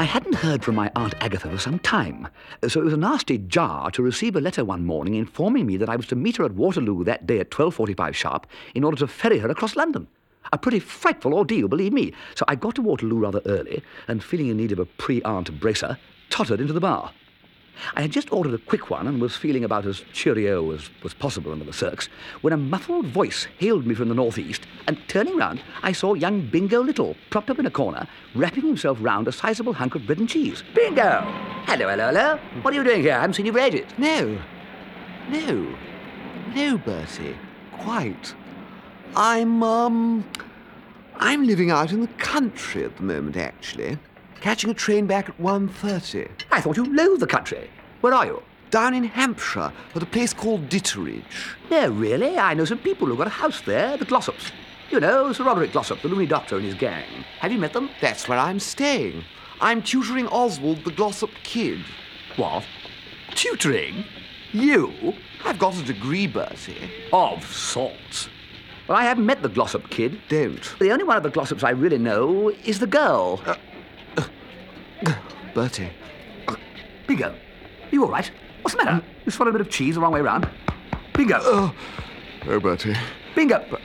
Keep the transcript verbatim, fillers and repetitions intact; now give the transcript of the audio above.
hadn't heard from my Aunt Agatha for some time, so it was a nasty jar to receive a letter one morning informing me that I was to meet her at Waterloo that day at twelve forty-five sharp in order to ferry her across London. A pretty frightful ordeal, believe me. So I got to Waterloo rather early, and feeling in need of a pre-aunt bracer, tottered into the bar. I had just ordered a quick one and was feeling about as cheerio as was possible under the circs when a muffled voice hailed me from the northeast, and turning round, I saw young Bingo Little propped up in a corner, wrapping himself round a sizable hunk of bread and cheese. Bingo! Hello, hello, hello. What are you doing here? I haven't seen you for ages. No. No. No, Bertie. Quite. I'm, um... I'm living out in the country at the moment, actually. Catching a train back at one thirty. I thought you loathed the country. Where are you? Down in Hampshire, at a place called Ditteridge. No, really. I know some people who've got a house there, the Glossops. You know, Sir Roderick Glossop, the loony doctor and his gang. Have you met them? That's where I'm staying. I'm tutoring Oswald the Glossop kid. What? Tutoring? You? I've got a degree, Bertie. Of sorts. Well, I haven't met the Glossop kid. Don't. The only one of the Glossops I really know is the girl. Uh, Bertie. Bingo. Are you all right? What's the matter? You swallowed a bit of cheese the wrong way round. Bingo. Oh, oh Bertie. Bingo.